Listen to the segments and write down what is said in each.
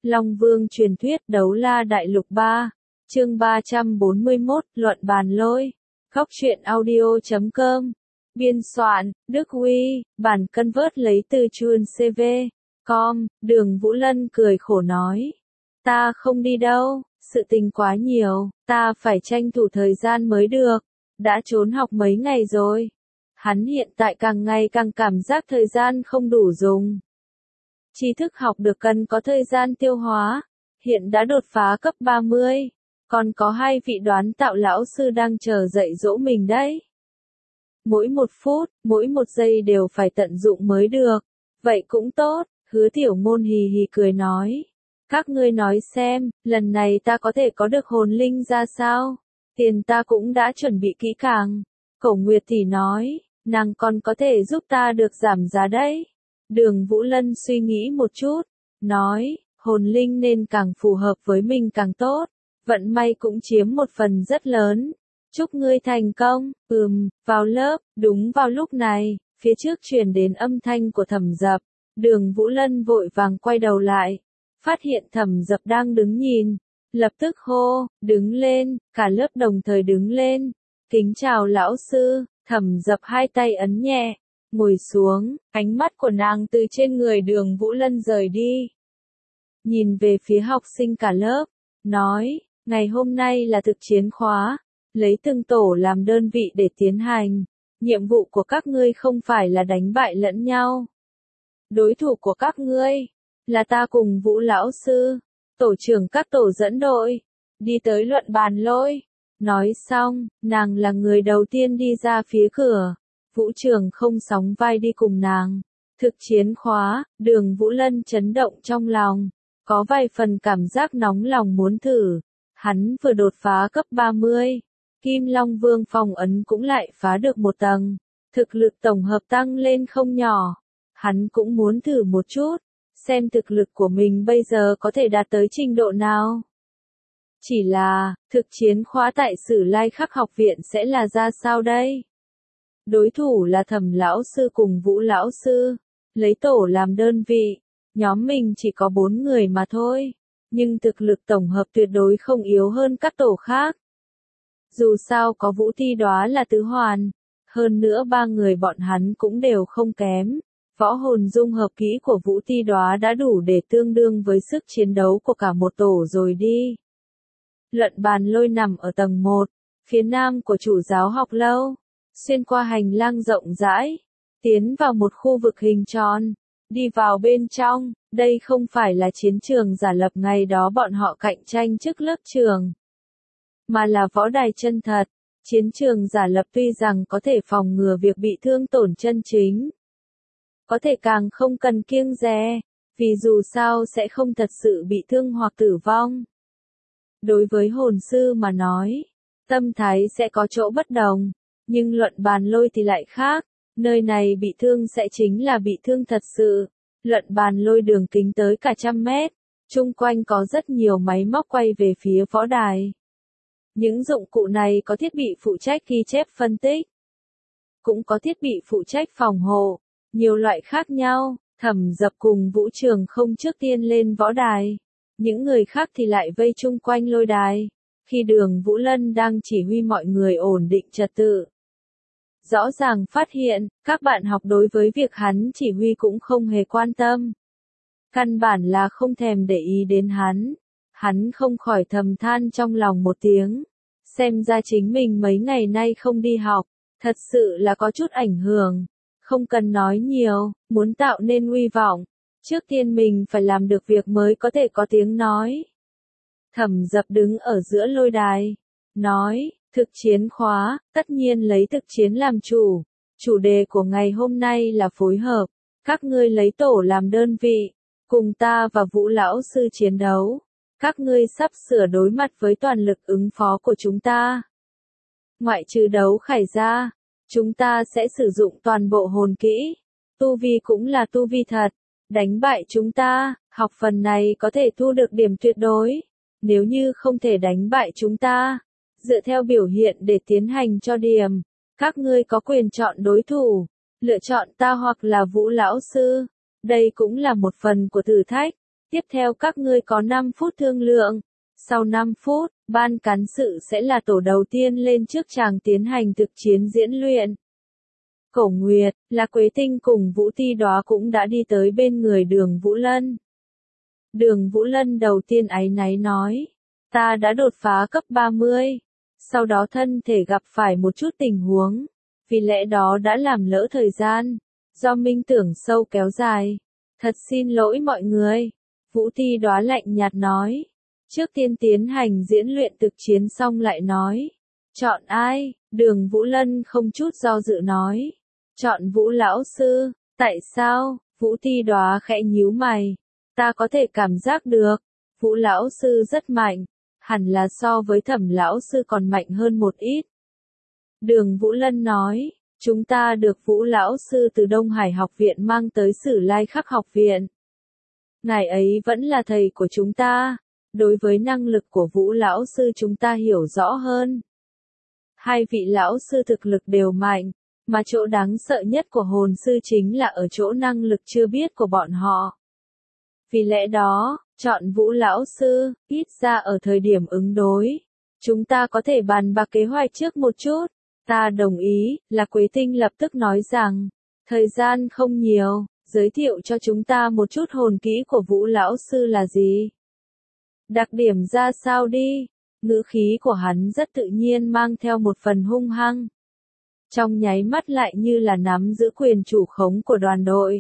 Long Vương truyền thuyết Đấu La Đại Lục 3, chương 341, luận bàn lôi. Góc truyện audio.com. Biên soạn, Đức Huy, bản cân vớt lấy từ chuồn CV. Com, Đường Vũ Lân cười khổ nói. Ta không đi đâu, sự tình quá nhiều, ta phải tranh thủ thời gian mới được. Đã trốn học mấy ngày rồi. Hắn hiện tại càng ngày càng cảm giác thời gian không đủ dùng. Tri thức học được cần có thời gian tiêu hóa, hiện đã đột phá cấp 30, còn có 2 vị đoán tạo lão sư đang chờ dạy dỗ mình đấy. Mỗi 1 phút, mỗi 1 giây đều phải tận dụng mới được, vậy cũng tốt, Hứa Tiểu Ngôn hì hì cười nói. Các ngươi nói xem, lần này ta có thể có được hồn linh ra sao? Tiền ta cũng đã chuẩn bị kỹ càng. Cổ Nguyệt tỷ nói, nàng còn có thể giúp ta được giảm giá đấy. Đường Vũ Lân suy nghĩ một chút, nói, hồn linh nên càng phù hợp với mình càng tốt, vận may cũng chiếm một phần rất lớn. Chúc ngươi thành công. Vào lớp, đúng vào lúc này, phía trước truyền đến âm thanh của Thẩm Dập. Đường Vũ Lân vội vàng quay đầu lại, phát hiện Thẩm Dập đang đứng nhìn, lập tức hô, đứng lên, cả lớp đồng thời đứng lên. Kính chào lão sư. Thẩm Dập 2 tay ấn nhẹ, ngồi xuống, ánh mắt của nàng từ trên người Đường Vũ Lân rời đi. Nhìn về phía học sinh cả lớp, nói, ngày hôm nay là thực chiến khóa, lấy từng tổ làm đơn vị để tiến hành. Nhiệm vụ của các ngươi không phải là đánh bại lẫn nhau. Đối thủ của các ngươi là ta cùng Vũ lão sư, tổ trưởng các tổ dẫn đội, đi tới luận bàn lôi. Nói xong, nàng là người đầu tiên đi ra phía cửa. Vũ Trường không sóng vai đi cùng nàng. Thực chiến khóa, Đường Vũ Lân chấn động trong lòng, có vài phần cảm giác nóng lòng muốn thử. Hắn vừa đột phá cấp 30, Kim Long Vương phong ấn cũng lại phá được 1 tầng, thực lực tổng hợp tăng lên không nhỏ. Hắn cũng muốn thử một chút, xem thực lực của mình bây giờ có thể đạt tới trình độ nào. Chỉ là, thực chiến khóa tại Sử Lai Khắc học viện sẽ là ra sao đây? Đối thủ là Thẩm lão sư cùng Vũ lão sư, lấy tổ làm đơn vị, nhóm mình chỉ có 4 người mà thôi, nhưng thực lực tổng hợp tuyệt đối không yếu hơn các tổ khác. Dù sao có Vũ Ti Đóa là tứ hoàn, hơn nữa 3 người bọn hắn cũng đều không kém. Võ hồn dung hợp kỹ của Vũ Ti Đóa đã đủ để tương đương với sức chiến đấu của cả một tổ rồi đi. Luận bàn lôi nằm ở tầng 1, phía nam của chủ giáo học lâu, xuyên qua hành lang rộng rãi, tiến vào một khu vực hình tròn, đi vào bên trong. Đây không phải là chiến trường giả lập ngày đó bọn họ cạnh tranh trước lớp trường, mà là võ đài chân thật. Chiến trường giả lập tuy rằng có thể phòng ngừa việc bị thương tổn chân chính, có thể càng không cần kiêng dè, vì dù sao sẽ không thật sự bị thương hoặc tử vong. Đối với hồn sư mà nói, tâm thái sẽ có chỗ bất đồng, nhưng luận bàn lôi thì lại khác, nơi này bị thương sẽ chính là bị thương thật sự. Luận bàn lôi đường kính tới cả 100 mét, chung quanh có rất nhiều máy móc quay về phía võ đài. Những dụng cụ này có thiết bị phụ trách ghi chép phân tích, cũng có thiết bị phụ trách phòng hộ, nhiều loại khác nhau. Thẩm Dập cùng Vũ Trường không trước tiên lên võ đài, những người khác thì lại vây chung quanh lôi đài. Khi Đường Vũ Lân đang chỉ huy mọi người ổn định trật tự, rõ ràng phát hiện, các bạn học đối với việc hắn chỉ huy cũng không hề quan tâm. Căn bản là không thèm để ý đến hắn. Hắn không khỏi thầm than trong lòng một tiếng. Xem ra chính mình mấy ngày nay không đi học, thật sự là có chút ảnh hưởng. Không cần nói nhiều, muốn tạo nên uy vọng, trước tiên mình phải làm được việc mới có thể có tiếng nói. Thẩm Dập đứng ở giữa lôi đài, nói, thực chiến khóa, tất nhiên lấy thực chiến làm chủ. Chủ đề của ngày hôm nay là phối hợp, các ngươi lấy tổ làm đơn vị, cùng ta và Vũ lão sư chiến đấu. Các ngươi sắp sửa đối mặt với toàn lực ứng phó của chúng ta. Ngoại trừ đấu khải ra, chúng ta sẽ sử dụng toàn bộ hồn kỹ. Tu vi cũng là tu vi thật. Đánh bại chúng ta, học phần này có thể thu được điểm tuyệt đối. Nếu như không thể đánh bại chúng ta, dựa theo biểu hiện để tiến hành cho điểm, các ngươi có quyền chọn đối thủ, lựa chọn ta hoặc là Vũ lão sư. Đây cũng là một phần của thử thách. Tiếp theo các ngươi có 5 phút thương lượng. Sau 5 phút, ban cán sự sẽ là tổ đầu tiên lên trước tràng tiến hành thực chiến diễn luyện. Cổ Nguyệt, là Quế Tinh cùng Vũ Ti Đóa cũng đã đi tới bên người Đường Vũ Lân. Đường Vũ Lân đầu tiên áy náy nói, ta đã đột phá cấp 30, sau đó thân thể gặp phải một chút tình huống, vì lẽ đó đã làm lỡ thời gian, do minh tưởng sâu kéo dài. Thật xin lỗi mọi người. Vũ Ti Đóa lạnh nhạt nói. Trước tiên tiến hành diễn luyện thực chiến xong lại nói. Chọn ai? Đường Vũ Lân không chút do dự nói. Chọn Vũ lão sư. Tại sao? Vũ Ti Đóa khẽ nhíu mày. Ta có thể cảm giác được. Vũ lão sư rất mạnh. Hẳn là so với Thẩm lão sư còn mạnh hơn một ít. Đường Vũ Lân nói. Chúng ta được Vũ lão sư từ Đông Hải học viện mang tới Sử Lai Khắc học viện. Ngài ấy vẫn là thầy của chúng ta. Đối với năng lực của Vũ lão sư chúng ta hiểu rõ hơn. Hai vị lão sư thực lực đều mạnh, mà chỗ đáng sợ nhất của hồn sư chính là ở chỗ năng lực chưa biết của bọn họ. Vì lẽ đó, chọn Vũ lão sư, ít ra ở thời điểm ứng đối. Chúng ta có thể bàn bạc kế hoạch trước một chút. Ta đồng ý, là Quế Tinh lập tức nói rằng, thời gian không nhiều, giới thiệu cho chúng ta một chút hồn kỹ của Vũ lão sư là gì. Đặc điểm ra sao đi, ngữ khí của hắn rất tự nhiên mang theo một phần hung hăng. Trong nháy mắt lại như là nắm giữ quyền chủ khống của đoàn đội.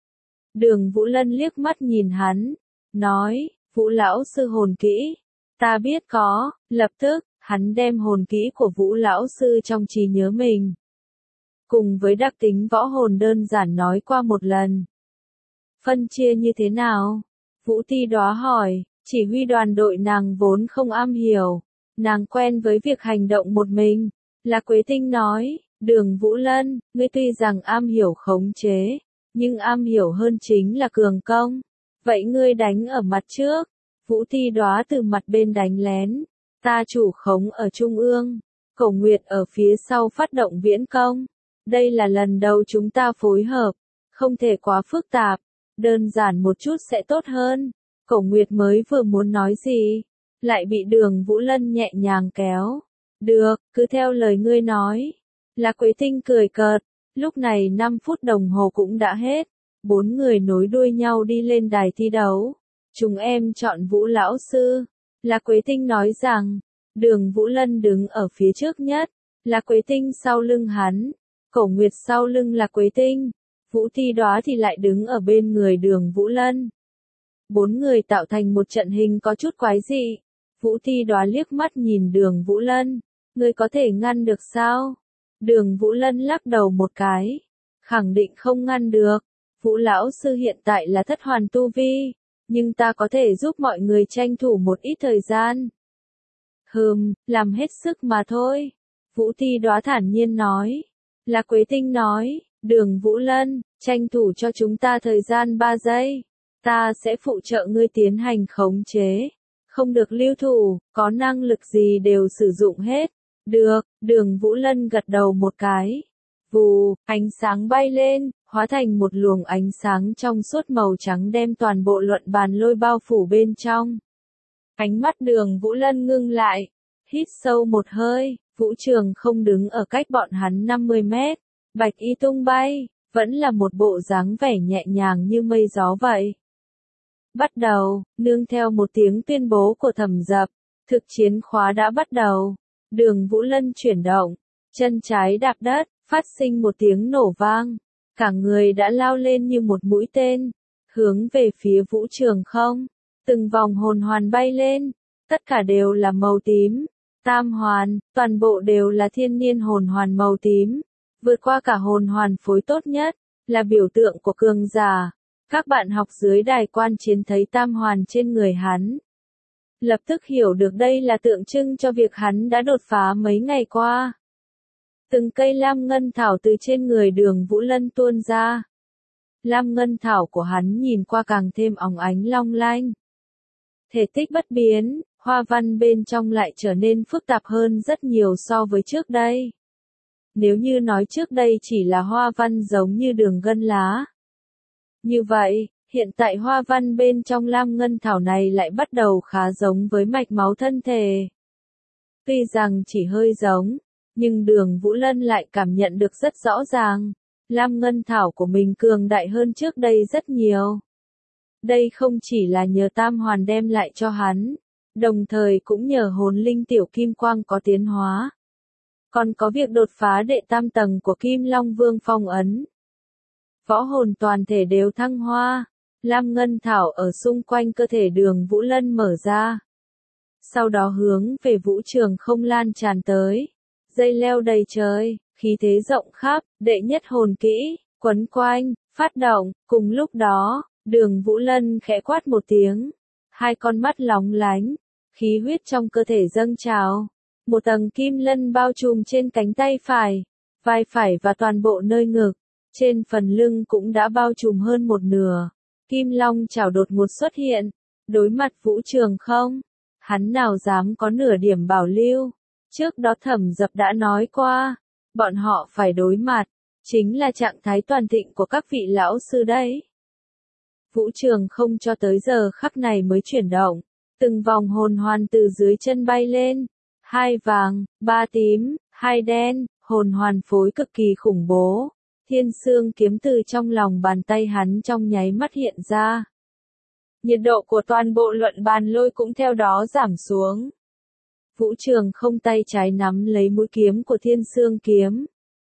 Đường Vũ Lân liếc mắt nhìn hắn, nói, Vũ lão sư hồn kỹ, ta biết có, lập tức. Hắn đem hồn kỹ của Vũ lão sư trong trí nhớ mình, cùng với đặc tính võ hồn đơn giản nói qua một lần. Phân chia như thế nào? Vũ Ti Đóa hỏi, chỉ huy đoàn đội nàng vốn không am hiểu, nàng quen với việc hành động một mình. Là Quế Tinh nói, Đường Vũ Lân, ngươi tuy rằng am hiểu khống chế, nhưng am hiểu hơn chính là cường công. Vậy ngươi đánh ở mặt trước. Vũ Ti Đóa từ mặt bên đánh lén. Ta chủ khống ở trung ương, Cổ Nguyệt ở phía sau phát động viễn công. Đây là lần đầu chúng ta phối hợp, không thể quá phức tạp, đơn giản một chút sẽ tốt hơn. Cổ Nguyệt mới vừa muốn nói gì, lại bị Đường Vũ Lân nhẹ nhàng kéo. Được, cứ theo lời ngươi nói. Là Quế Tinh cười cợt, lúc này 5 phút đồng hồ cũng đã hết. 4 người nối đuôi nhau đi lên đài thi đấu. Chúng em chọn Vũ lão sư. Là Quế Tinh nói rằng, Đường Vũ Lân đứng ở phía trước nhất, là Quế Tinh sau lưng hắn, Cổ Nguyệt sau lưng là Quế Tinh, Vũ Ti Đóa thì lại đứng ở bên người Đường Vũ Lân. 4 người tạo thành một trận hình có chút quái dị. Vũ Ti Đóa liếc mắt nhìn Đường Vũ Lân, ngươi có thể ngăn được sao? Đường Vũ Lân lắc đầu một cái, khẳng định không ngăn được. Vũ lão sư hiện tại là thất hoàn tu vi. Nhưng ta có thể giúp mọi người tranh thủ một ít thời gian. Làm hết sức mà thôi. Vũ Ti Đóa thản nhiên nói. Là Quế Tinh nói, Đường Vũ Lân, tranh thủ cho chúng ta thời gian 3 giây. Ta sẽ phụ trợ ngươi tiến hành khống chế. Không được lưu thủ, có năng lực gì đều sử dụng hết. Được, Đường Vũ Lân gật đầu một cái. Vù, ánh sáng bay lên, hóa thành một luồng ánh sáng trong suốt màu trắng đem toàn bộ luận bàn lôi bao phủ bên trong. Ánh mắt Đường Vũ Lân ngưng lại, hít sâu một hơi, Vũ Trường không đứng ở cách bọn hắn 50 mét, bạch y tung bay, vẫn là một bộ dáng vẻ nhẹ nhàng như mây gió vậy. Bắt đầu, nương theo một tiếng tuyên bố của Thẩm Dập, thực chiến khóa đã bắt đầu. Đường Vũ Lân chuyển động, chân trái đạp đất, phát sinh một tiếng nổ vang. Cả người đã lao lên như một mũi tên, hướng về phía Vũ Trường không. Từng vòng hồn hoàn bay lên, tất cả đều là màu tím. Tam hoàn, toàn bộ đều là thiên niên hồn hoàn màu tím. Vượt qua cả hồn hoàn phối tốt nhất, là biểu tượng của cường giả. Các bạn học dưới đài quan chiến thấy tam hoàn trên người hắn. Lập tức hiểu được đây là tượng trưng cho việc hắn đã đột phá mấy ngày qua. Từng cây lam ngân thảo từ trên người Đường Vũ Lân tuôn ra. Lam ngân thảo của hắn nhìn qua càng thêm óng ánh long lanh. Thể tích bất biến, hoa văn bên trong lại trở nên phức tạp hơn rất nhiều so với trước đây. Nếu như nói trước đây chỉ là hoa văn giống như đường gân lá. Như vậy, Hiện tại hoa văn bên trong lam ngân thảo này lại bắt đầu khá giống với mạch máu thân thể. Tuy rằng chỉ hơi giống, nhưng Đường Vũ Lân lại cảm nhận được rất rõ ràng, lam ngân thảo của mình cường đại hơn trước đây rất nhiều. Đây không chỉ là nhờ tam hoàn đem lại cho hắn, đồng thời cũng nhờ hồn linh tiểu kim quang có tiến hóa. Còn có việc đột phá đệ tam tầng của Kim Long Vương phong ấn. Võ hồn toàn thể đều thăng hoa, lam ngân thảo ở xung quanh cơ thể Đường Vũ Lân mở ra. Sau đó hướng về vũ trường không lan tràn tới. Dây leo đầy trời, khí thế rộng khắp, đệ nhất hồn kỹ, quấn quanh, phát động, cùng lúc đó, Đường Vũ Lân khẽ quát một tiếng. Hai con mắt lóng lánh, khí huyết trong cơ thể dâng trào. Một tầng kim lân bao trùm trên cánh tay phải, vai phải và toàn bộ nơi ngực. Trên phần lưng cũng đã bao trùm hơn một nửa. Kim long chảo đột ngột xuất hiện. Đối mặt vũ trường không? Hắn nào dám có nửa điểm bảo lưu. Trước đó Thẩm Dập đã nói qua. Bọn họ phải đối mặt. Chính là trạng thái toàn thịnh của các vị lão sư đấy. Vũ trường không cho tới giờ khắc này mới chuyển động. Từng vòng hồn hoàn từ dưới chân bay lên. 2 vàng, 3 tím, 2 đen, hồn hoàn phối cực kỳ khủng bố. Thiên xương kiếm từ trong lòng bàn tay hắn trong nháy mắt hiện ra. Nhiệt độ của toàn bộ luận bàn lôi cũng theo đó giảm xuống. Vũ trường không tay trái nắm lấy mũi kiếm của thiên xương kiếm.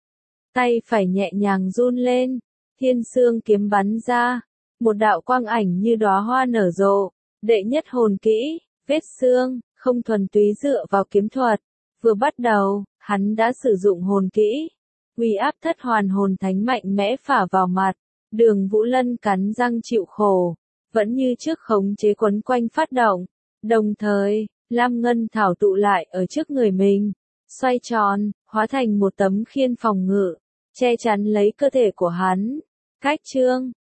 Tay phải nhẹ nhàng run lên. Thiên xương kiếm bắn ra. Một đạo quang ảnh như đóa hoa nở rộ. Đệ nhất hồn kỹ, vết xương, không thuần túy dựa vào kiếm thuật. Vừa bắt đầu, hắn đã sử dụng hồn kỹ. Uy áp thất hoàn hồn thánh mạnh mẽ phả vào mặt. Đường Vũ Lân cắn răng chịu khổ. Vẫn như trước khống chế quấn quanh phát động. Đồng thời, lam ngân thảo tụ lại ở trước người mình. Xoay tròn, hóa thành một tấm khiên phòng ngự. Che chắn lấy cơ thể của hắn. Cách chương,